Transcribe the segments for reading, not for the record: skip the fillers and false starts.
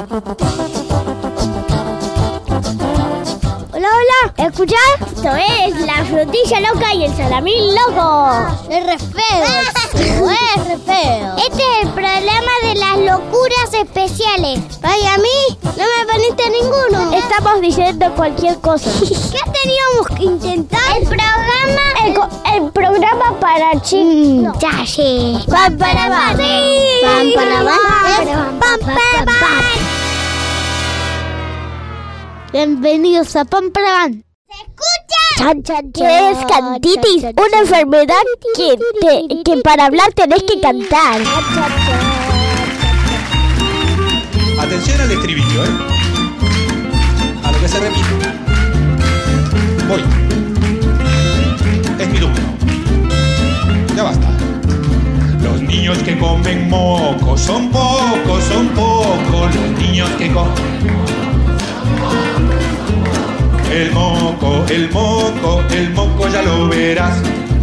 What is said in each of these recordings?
Hola, hola, ¿escuchás? Esto es La Frutilla Loca y el Salamín Loco. Es re feo, es re feo. Este es el programa de las locuras especiales. Ay, a mí no me poniste ninguno. Estamos diciendo cualquier cosa. ¿Qué teníamos que intentar? El programa para chicos. Ya sé. Pam para van. Pam para van. Pam para van. Bienvenidos a Pam para van. ¡Se escucha! ¿Qué es cantitis? Una enfermedad que para hablar tenés que cantar. Atención al estribillo, a lo que se repite. Voy. Es mi turno. Ya basta. Los niños que comen moco son pocos, son pocos. Los niños que comen el moco, el moco, el moco ya lo verás.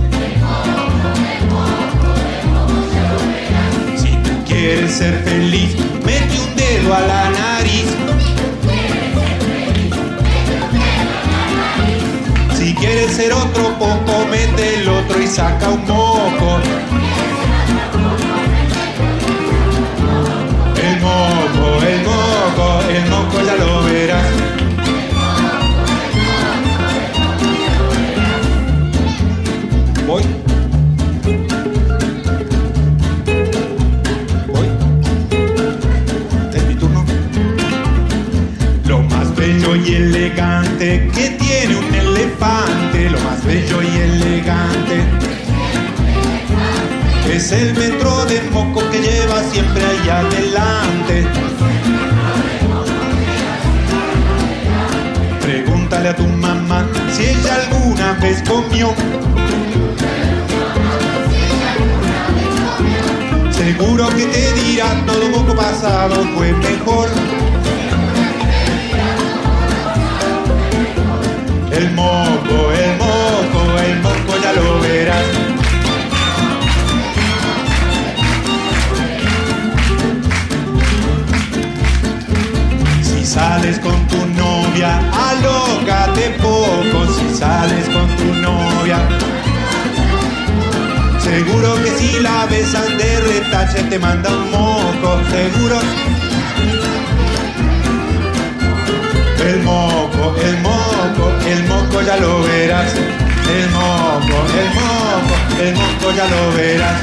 Si tú quieres ser feliz, mete un dedo a la nariz. Si quieres ser otro poco, mete el otro y saca un moco. El moco, el moco, el moco ya lo verás. Voy. Es mi turno. Lo más bello y elegante que tiene un elefante, lo más bello y elegante es el metro de moco que lleva siempre allá adelante. Pregúntale a tu mamá si ella alguna vez comió. Seguro que te dirá todo moco pasado fue mejor. El moco, el moco, el moco ya lo verás. Si sales con tu novia, alócate poco. Si sales con tu novia, seguro que si la besan de retache te manda un moco, seguro. El moco, el moco, el moco ya lo verás. El moco, el moco, el moco ya lo verás.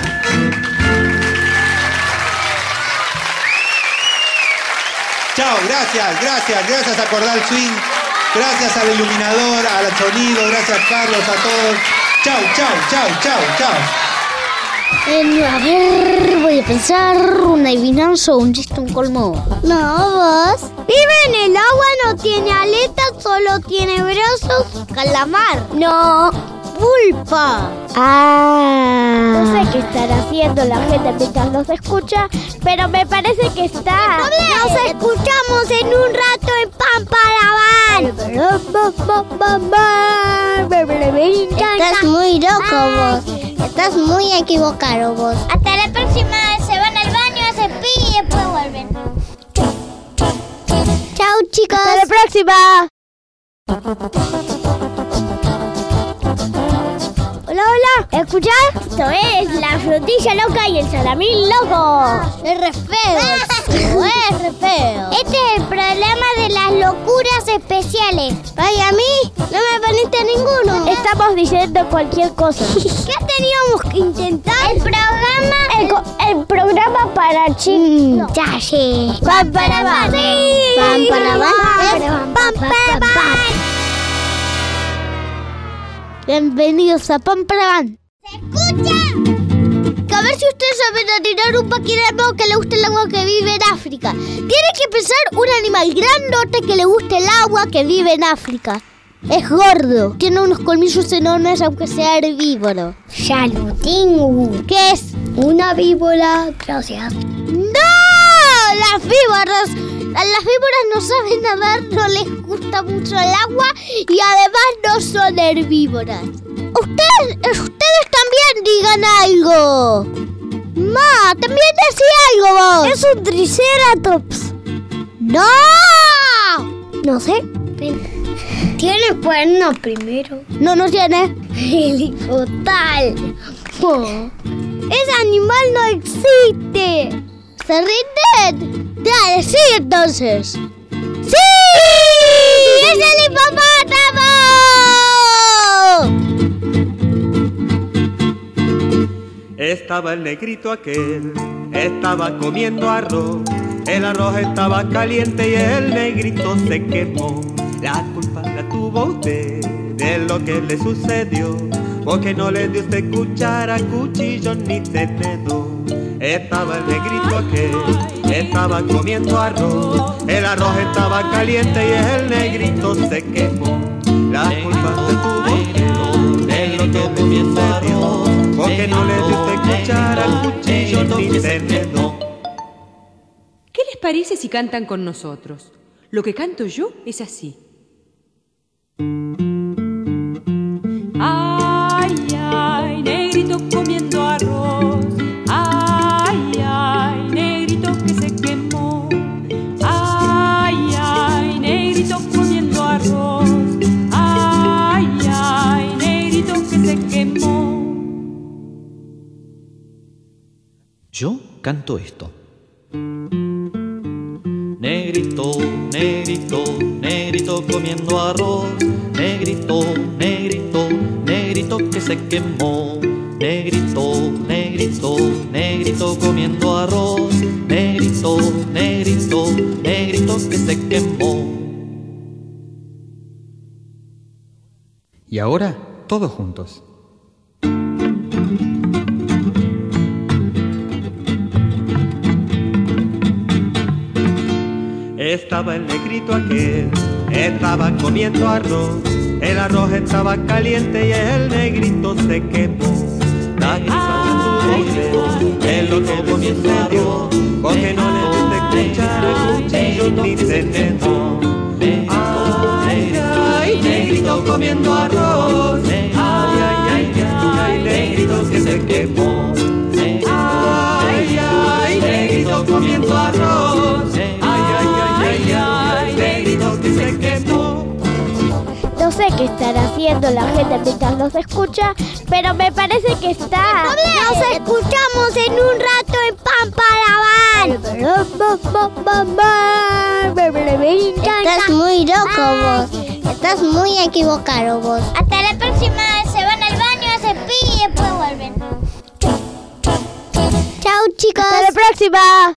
Chao, gracias a Cordal Swing, gracias al iluminador, al sonido, gracias Carlos, a todos. Chao. A ver, voy a pensar una adivinanza, un chiste, un colmo. No, vos. Vive en el agua, no tiene aletas, solo tiene brazos. Calamar. No. Pulpa. No sé qué estará haciendo la gente mientras nos escucha, pero me parece que está. Nos escuchamos en un rato en Pam para van. Estás muy loco vos. Estás muy equivocado vos. Hasta la próxima. Se van al baño, hacen pi y después vuelven. Chao, chicos. Hasta la próxima. Hola, hola, ¿escuchás? Esto es La Frutilla Loca y el Salamín Loco. Es re feo, es re feo. Este es el programa de las locuras especiales. Ay, a mí no me poniste ninguno. Estamos diciendo cualquier cosa. ¿Qué teníamos que intentar? El programa para chicos. Ya sé. Pam para van. Pam para van. Pam para van. Bienvenidos a Pam para van. ¡Se escucha! A ver si ustedes saben adivinar un paquirano que le gusta el agua que vive en África. Tiene que pensar un animal grandote que le guste el agua que vive en África. Es gordo, tiene unos colmillos enormes aunque sea herbívoro. Ya lo tengo. ¿Qué es? Una víbora, gracias. ¡No! Las víboras. A las víboras no saben nadar, no les gusta mucho el agua y además no son herbívoras. Ustedes también digan algo. Ma, también decía algo vos. Es un triceratops. ¡No! No sé. ¿Tiene cuernos primero? No, no tiene. Helicotal. Oh. Ese animal no existe. ¿Se rinden? Dale, sí, entonces. ¡Sí! ¡Es el hipopótamo! Estaba el negrito aquel, estaba comiendo arroz. El arroz estaba caliente y el negrito se quemó. La culpa la tuvo usted de lo que le sucedió, porque no le dio usted cuchara, cuchillo ni tenedor. Estaba el negrito aquel, estaba comiendo arroz. El arroz estaba caliente y el negrito se quemó. La culpa la tuvo usted de lo que le sucedió, porque no le dio usted cuchara, cuchillo ni tenedor. ¿Qué les parece si cantan con nosotros? Lo que canto yo es así. Ay, ay, negrito comiendo arroz. Ay, ay, negrito que se quemó. Ay, ay, negrito comiendo arroz. Ay, ay, negrito que se quemó. Yo canto esto. Negrito, negrito, negrito comiendo arroz. Negrito, negrito, negrito que se quemó. Negrito, negrito, negrito comiendo arroz. Negrito, negrito, negrito que se quemó. Y ahora, todos juntos. Estaba el negrito aquel, estaba comiendo arroz. El arroz estaba caliente y el negrito se quemó. La culpa tuvo de lo que le sucedió, porque no le diste cuchara, cuchillo ni tenedor. Ay, ay, negrito comiendo arroz. Ay, ay, ay, ay, negrito que se quemó. Ay, ay, negrito comiendo arroz. No sé qué estará haciendo la gente mientras nos escucha, pero me parece que está. Nos escuchamos en un rato en Pampalabán. Estás muy loco vos. Estás muy equivocado vos. Hasta la próxima. Se van al baño, hacen pi y después vuelven. Chao, chicos. Hasta la próxima.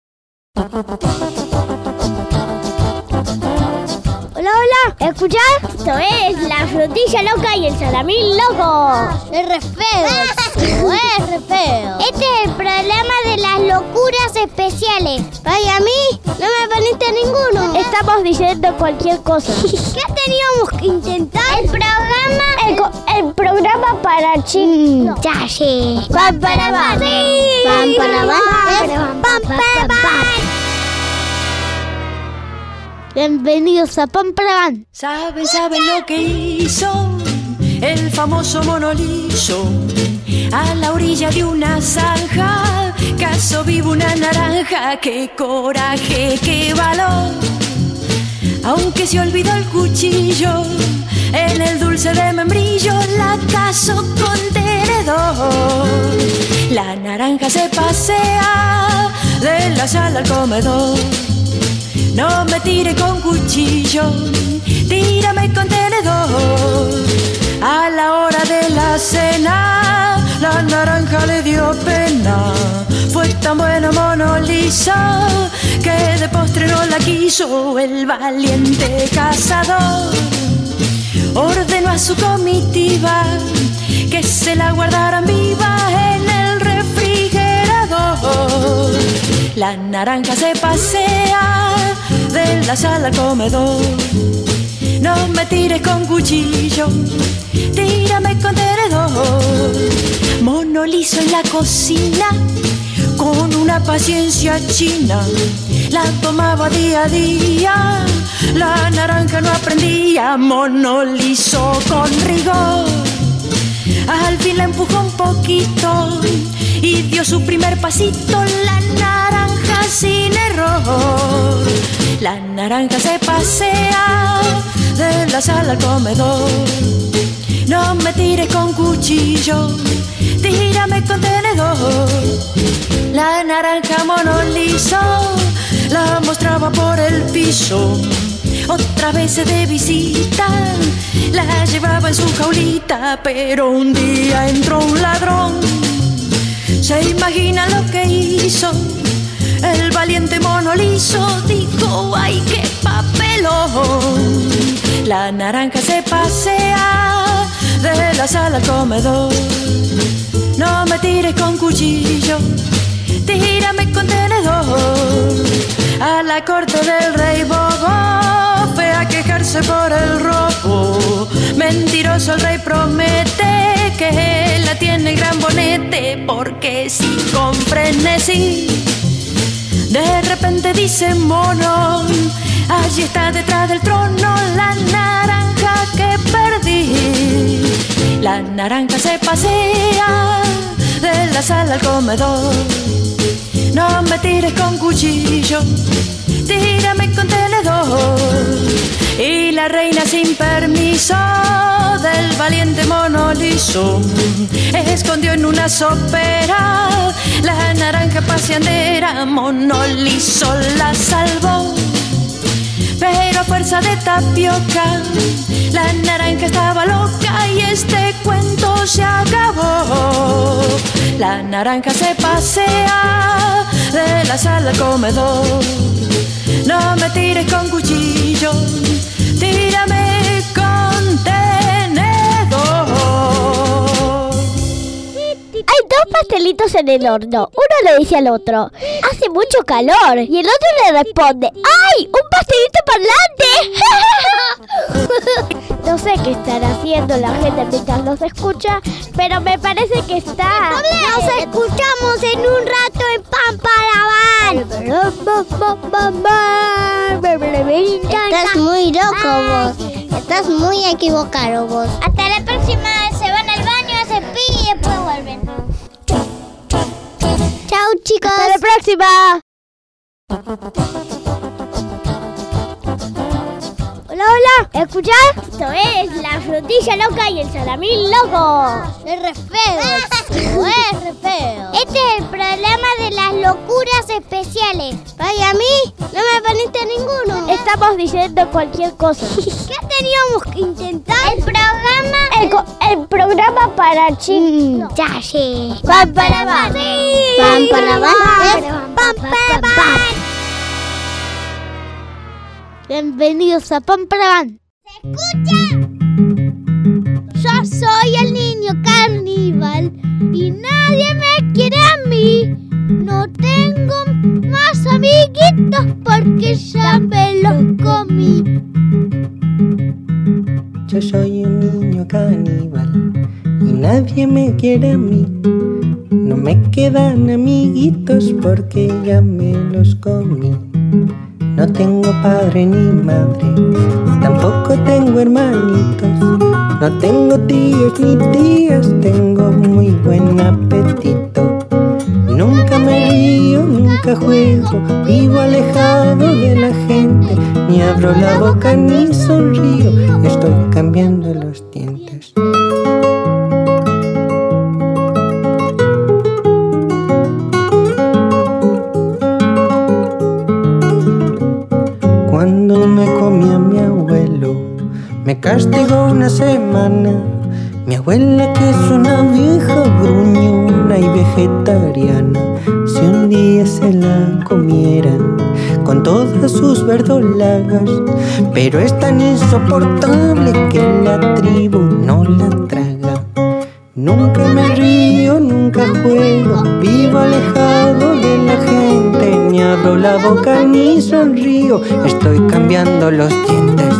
Hola, hola, ¿escuchás? Esto es La Frutilla Loca y el Salamín Loco. Es re feo. Es re feo. Este es el programa de las locuras especiales. Ay, a mí no me poniste ninguno. Estamos diciendo cualquier cosa. ¿Qué teníamos que intentar? El programa para chicos. Ya sé. Pampalabán. Sí. Pampalabán. Pampalabán. Bienvenidos a Pampalabán. ¿Saben lo que hizo el famoso mono liso? A la orilla de una zanja cazó vivo una naranja. ¡Qué coraje, qué valor! Aunque se olvidó el cuchillo, en el dulce de membrillo la cazó con tenedor. La naranja se pasea de la sala al comedor. No me tire con cuchillo, tírame con tenedor. A la hora de la cena, la naranja le dio pena. Fue tan bueno mono liso que de postre no la quiso. El valiente cazador ordenó a su comitiva que se la guardaran viva en el refrigerador. La naranja se pasea de la sala al comedor. No me tires con cuchillo, tírame con tenedor. Mono liso en la cocina, con una paciencia china, la tomaba día a día. La naranja no aprendía. Mono liso con rigor, al fin la empujó un poquito y dio su primer pasito. La naranja sin error. La La naranja se pasea de la sala al comedor. No me tires con cuchillo, tírame con tenedor. La naranja mono liso la mostraba por el piso. Otra vez de visita la llevaba en su jaulita, pero un día entró un ladrón. ¿Se imagina lo que hizo? El valiente mono liso dijo: ¡ay, qué papelón! La naranja se pasea de la sala al comedor. No me tires con cuchillo, tírame con tenedor. A la corte del rey Bobo fue a quejarse por el robo. Mentiroso el rey promete que la tiene el gran bonete, porque si con frenesí de repente dice mono: allí está detrás del trono la naranja que perdí. La naranja se pasea de la sala al comedor. No me tires con cuchillo, tírame con tenedor. Y la reina sin permiso del valiente mono liso escondió en una sopera la naranja paseandera. Mono liso la salvó, pero a fuerza de tapioca la naranja estaba loca y este cuento se acabó. La naranja se pasea de la sala al comedor. No me tires con cuchillo, tírame con tenedor. Hay dos pastelitos en el horno. Uno le dice al otro: hace mucho calor. Y el otro le responde: ¡ay! ¡Un pastelito parlante! No sé qué estará haciendo la gente mientras los escucha, pero me parece que está. Nos escuchamos en un rato en Pamparaban. Estás muy loco vos. Estás muy equivocado vos. Hasta la próxima. Se van al baño, hacen pipí y después vuelven. Chao, chicos. ¡Hasta la próxima! Hola, hola, ¿escuchás? Esto es la frutilla loca y el salamín loco. Es re feo, es re feo. Este es el programa de las locuras especiales. Ay, a mí no me poniste ninguno. Estamos diciendo cualquier cosa. ¿Qué teníamos que intentar? El programa para chicos. Ya sé. Pamparaban. Pamparaban. Bienvenidos a Pamparaban. ¡Se escucha! Yo soy el niño caníbal y nadie me quiere a mí. No tengo más amiguitos porque ya me los comí. Yo soy un niño caníbal y nadie me quiere a mí. No me quedan amiguitos porque ya me los comí. No tengo padre ni madre, tampoco tengo hermanitos. No tengo tíos ni tías, tengo muy buen apetito. Nunca me río, nunca juego, vivo alejado de la gente. Ni abro la boca ni sonrío, estoy cambiando los dientes. Cuando me comí a mi abuelo, me castigó una semana. Mi abuela, que es una vieja gruñona y vegetariana, si un día se la comieran con todas sus verdolagas, pero es tan insoportable que la tribu no la traga. Nunca me río, nunca juego, vivo alejado de la gente. Ni abro la boca ni sonrío, estoy cambiando los dientes.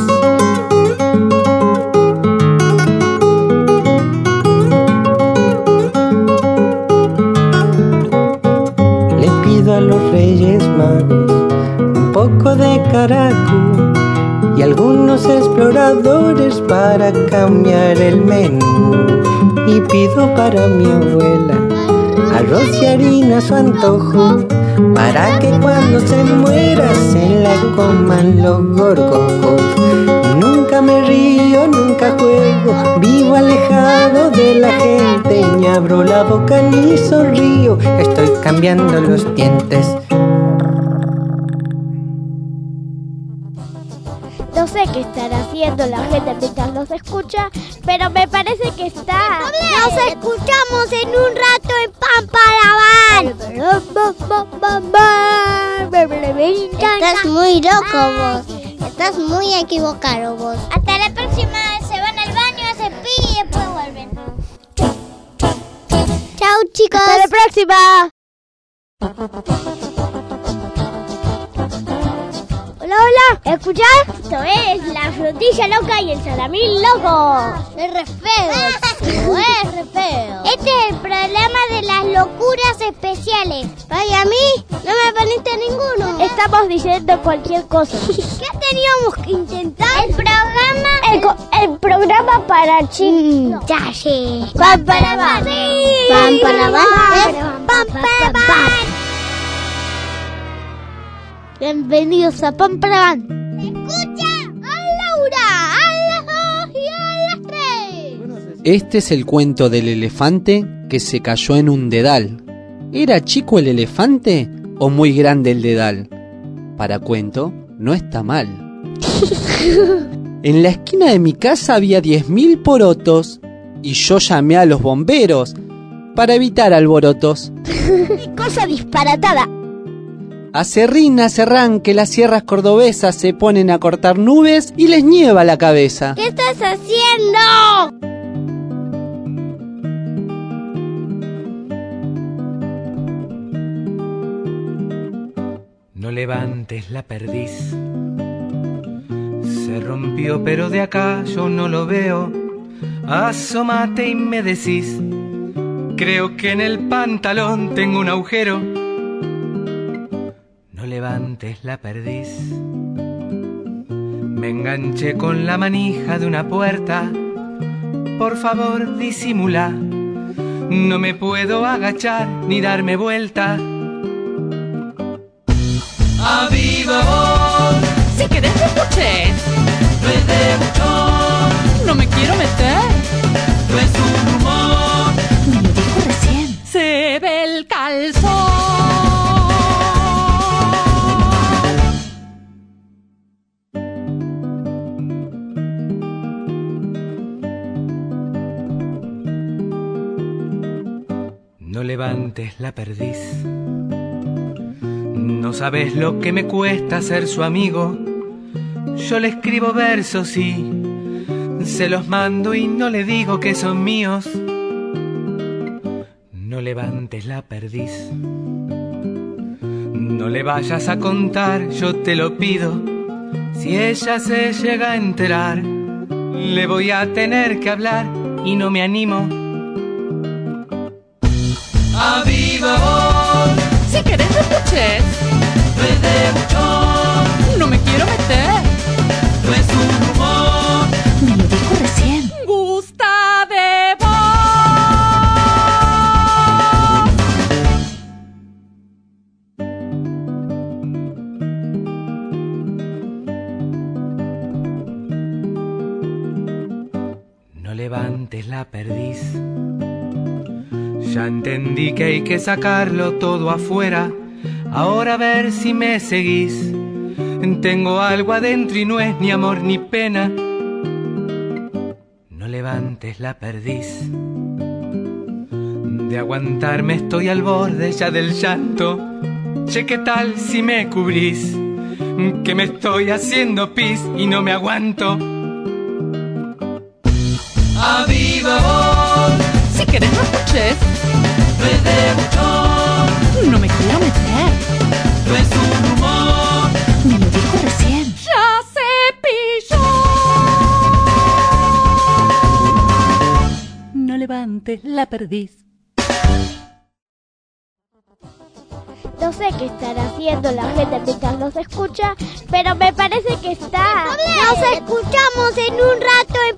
Le pido a los Reyes Magos un poco de caracú y algunos exploradores para cambiar el menú. Y pido para mi abuela arroz y harina a su antojo, para que cuando se muera se la coman los gorgojos. Nunca me río, nunca juego, vivo alejado de la gente. Ni abro la boca ni sonrío, estoy cambiando los dientes. No sé qué estará haciendo la gente mientras los escucha, pero me parece que está... Nos escuchamos en un rato en Pampalabán. Estás muy loco vos. Estás muy equivocado vos. Hasta la próxima. Se van al baño, hacen pi y después vuelven. Chao, chicos. Hasta la próxima. Hola, hola, ¿escuchás? Esto es la frutilla loca y el salamín loco. Es re feo, es re feo. Este es el programa de las locuras especiales. Ay, a mí no me poniste ninguno. Estamos diciendo cualquier cosa. ¿Qué teníamos que intentar? El programa para chicos. Ya sé. Pampalabán. Pampalabán. Pampalabán. Bienvenidos a Pampalabán. Escucha a Laura, a las 2 y a las 3. Este es el cuento del elefante que se cayó en un dedal. ¿Era chico el elefante o muy grande el dedal? Para cuento, no está mal. En la esquina de mi casa había 10.000 porotos y yo llamé a los bomberos para evitar alborotos. ¡Qué cosa disparatada! Acerrín, acerrán, que las sierras cordobesas se ponen a cortar nubes y les nieva la cabeza. ¿Qué estás haciendo? No levantes la perdiz. Se rompió, pero de acá yo no lo veo. Asómate y me decís. Creo que en el pantalón tengo un agujero. No levantes la perdiz. Me enganché con la manija de una puerta. Por favor, disimula. No me puedo agachar ni darme vuelta. ¡A viva voz! Si querés te escuché. No es de mucho. No me quiero meter. No es un rumor. Me lo dijo recién. Se ve el calzón. No levantes la perdiz. No sabes lo que me cuesta ser su amigo. Yo le escribo versos y se los mando y no le digo que son míos. No levantes la perdiz. No le vayas a contar, yo te lo pido. Si ella se llega a enterar, le voy a tener que hablar y no me animo. ¡A viva voz! Si querés te escuché. No es de mucho. No me quiero meter. No es un rumor. Me lo dijo recién. Gusta de vos. No levantes la perdiz. Ya entendí que hay que sacarlo todo afuera. Ahora a ver si me seguís. Tengo algo adentro y no es ni amor ni pena. No levantes la perdiz. De aguantarme estoy al borde ya del llanto. Che, ¿qué tal si me cubrís? Que me estoy haciendo pis y no me aguanto. ¡A viva voz! Si querés no escuches. No es de mucho. No me quiero meter. No es un rumor. Me lo dijo recién. Ya se pilló. No levantes la perdiz. No sé qué estará haciendo la gente mientras los escucha, pero me parece que está... Nos escuchamos en un rato en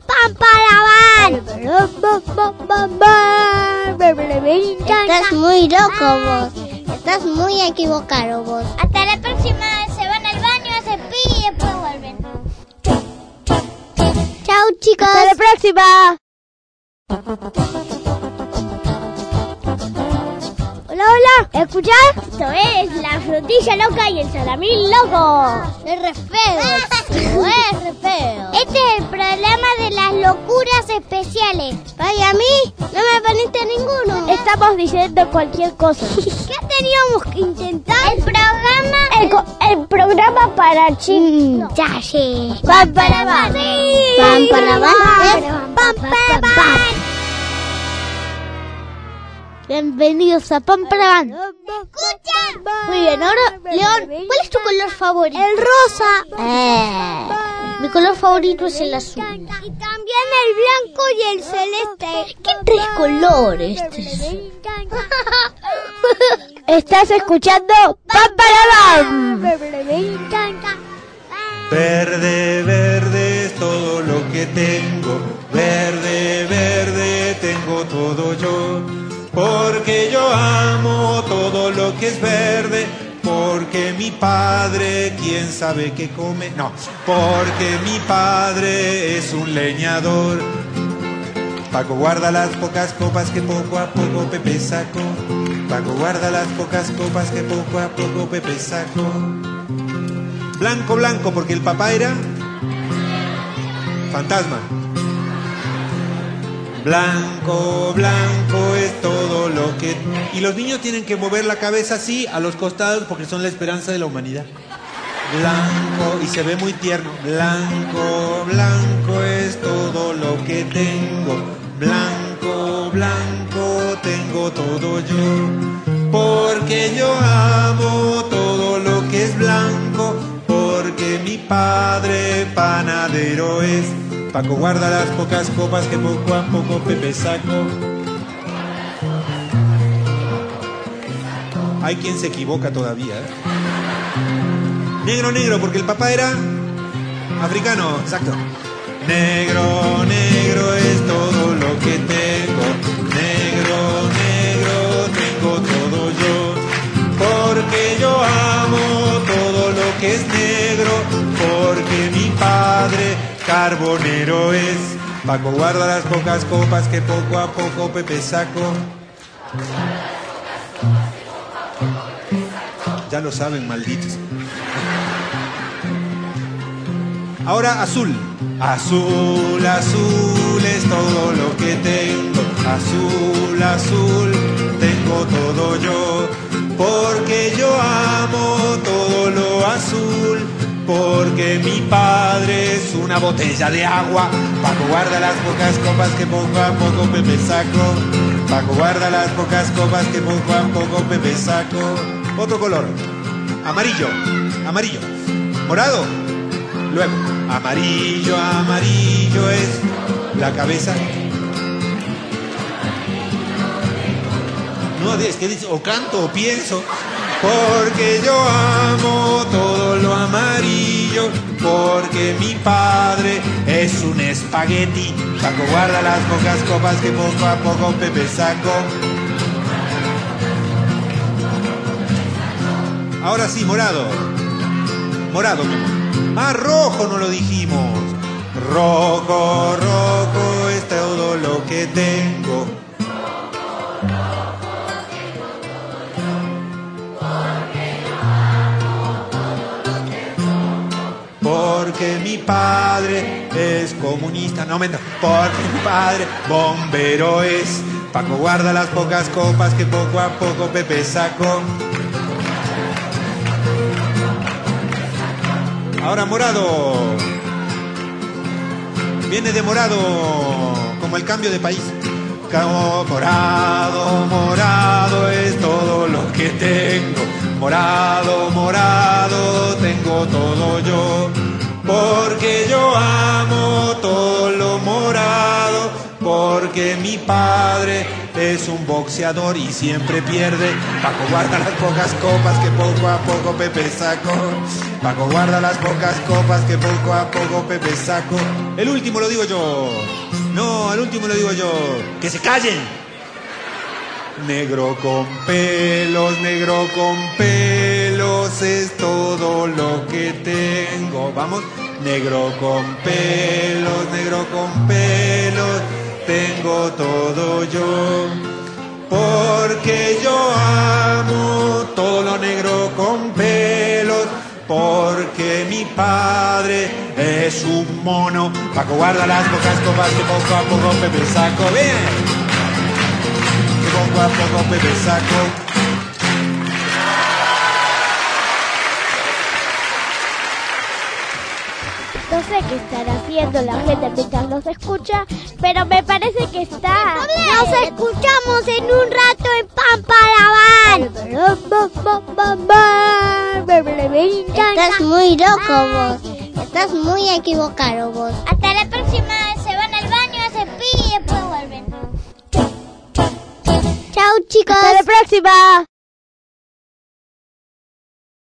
Pampalabán. Estás muy loco vos. Estás muy equivocado vos. Hasta la próxima. Se van al baño, hacen pipí y después vuelven. Chao, chicos. Hasta la próxima. Hola, hola. ¿Escuchás? Esto es la frutilla loca y el salamín loco. Es re feo, es re feo. Este es el programa de las locuras especiales. Ay, a mí no me poniste ninguno. Estamos diciendo cualquier cosa. ¿Qué teníamos que intentar? El programa para chicos. Ya sé. Pam para van. Pam para van. Pam para van. Bienvenidos a Pam para Van. ¡Escucha! Muy bien, ahora, León, ¿cuál es tu color favorito? El rosa. Mi color favorito es el azul. Y también el blanco y el celeste. ¿Qué tres colores? Estás escuchando Pam para Van. Verde, verde es todo lo que tengo. Verde, verde tengo todo yo. Porque yo amo todo lo que es verde. Porque mi padre, quién sabe qué come. No, porque mi padre es un leñador. Paco guarda las pocas copas que poco a poco Pepe sacó. Paco guarda las pocas copas que poco a poco Pepe sacó. Blanco, blanco, porque el papá era fantasma. Blanco, blanco es todo lo que... Y los niños tienen que mover la cabeza así, a los costados, porque son la esperanza de la humanidad. Blanco, y se ve muy tierno. Blanco, blanco es todo lo que tengo. Blanco, blanco tengo todo yo. Porque yo amo todo lo que es blanco. Porque mi padre panadero es. Paco guarda las pocas copas que poco a poco Pepe sacó. Hay quien se equivoca todavía, ¿eh? Negro, negro, porque el papá era africano, exacto. Negro, negro es todo lo que tengo. Negro, negro tengo todo yo. Porque yo amo todo lo que es negro. Porque mi padre carbonero es. Paco guarda las pocas copas que poco a poco Pepe sacó. Ya lo saben, malditos. Ahora azul. Azul, azul es todo lo que tengo. Azul, azul tengo todo yo. Porque yo amo todo lo azul. Porque mi padre es una botella de agua. Paco guarda las pocas copas que poco a poco Pepe sacó. Paco guarda las pocas copas que poco a poco Pepe sacó. Otro color. Amarillo. Amarillo. Morado. Luego. Amarillo, amarillo es la cabeza. No, es que dice, o canto o pienso. Porque yo amo todo lo amarillo. Porque mi padre es un espagueti. Paco guarda las pocas copas que poco a poco Pepe sacó. Ahora sí, morado. Morado, mi amor. Ah, rojo no lo dijimos. Rojo, rojo es todo lo que tengo. Porque mi padre es comunista. No, mentira. Porque mi padre bombero es. Paco guarda las pocas copas que poco a poco Pepe sacó. Ahora morado. Viene de morado, como el cambio de país. Morado, morado es todo lo que tengo. Morado, morado tengo todo yo. Porque yo amo todo lo morado. Porque mi padre es un boxeador y siempre pierde. Paco guarda las pocas copas que poco a poco Pepe sacó. Paco guarda las pocas copas que poco a poco Pepe sacó. El último lo digo yo. No, el último lo digo yo. ¡Que se callen! negro con pelos es todo lo que tengo. Vamos, negro con pelos, tengo todo yo. Porque yo amo todo lo negro con pelos, porque mi padre es un mono. Paco guarda las pocas copas que poco a poco Pepe saco. Bien, que poco a poco Pepe saco. No sé qué estará haciendo la gente mientras los escucha, pero me parece que está. Nos escuchamos en un rato en Pampalabán. Estás muy loco vos. Estás muy equivocado vos. Hasta la próxima. Se van al baño, hacen pipí y después vuelven. Chao chicos. Hasta la próxima.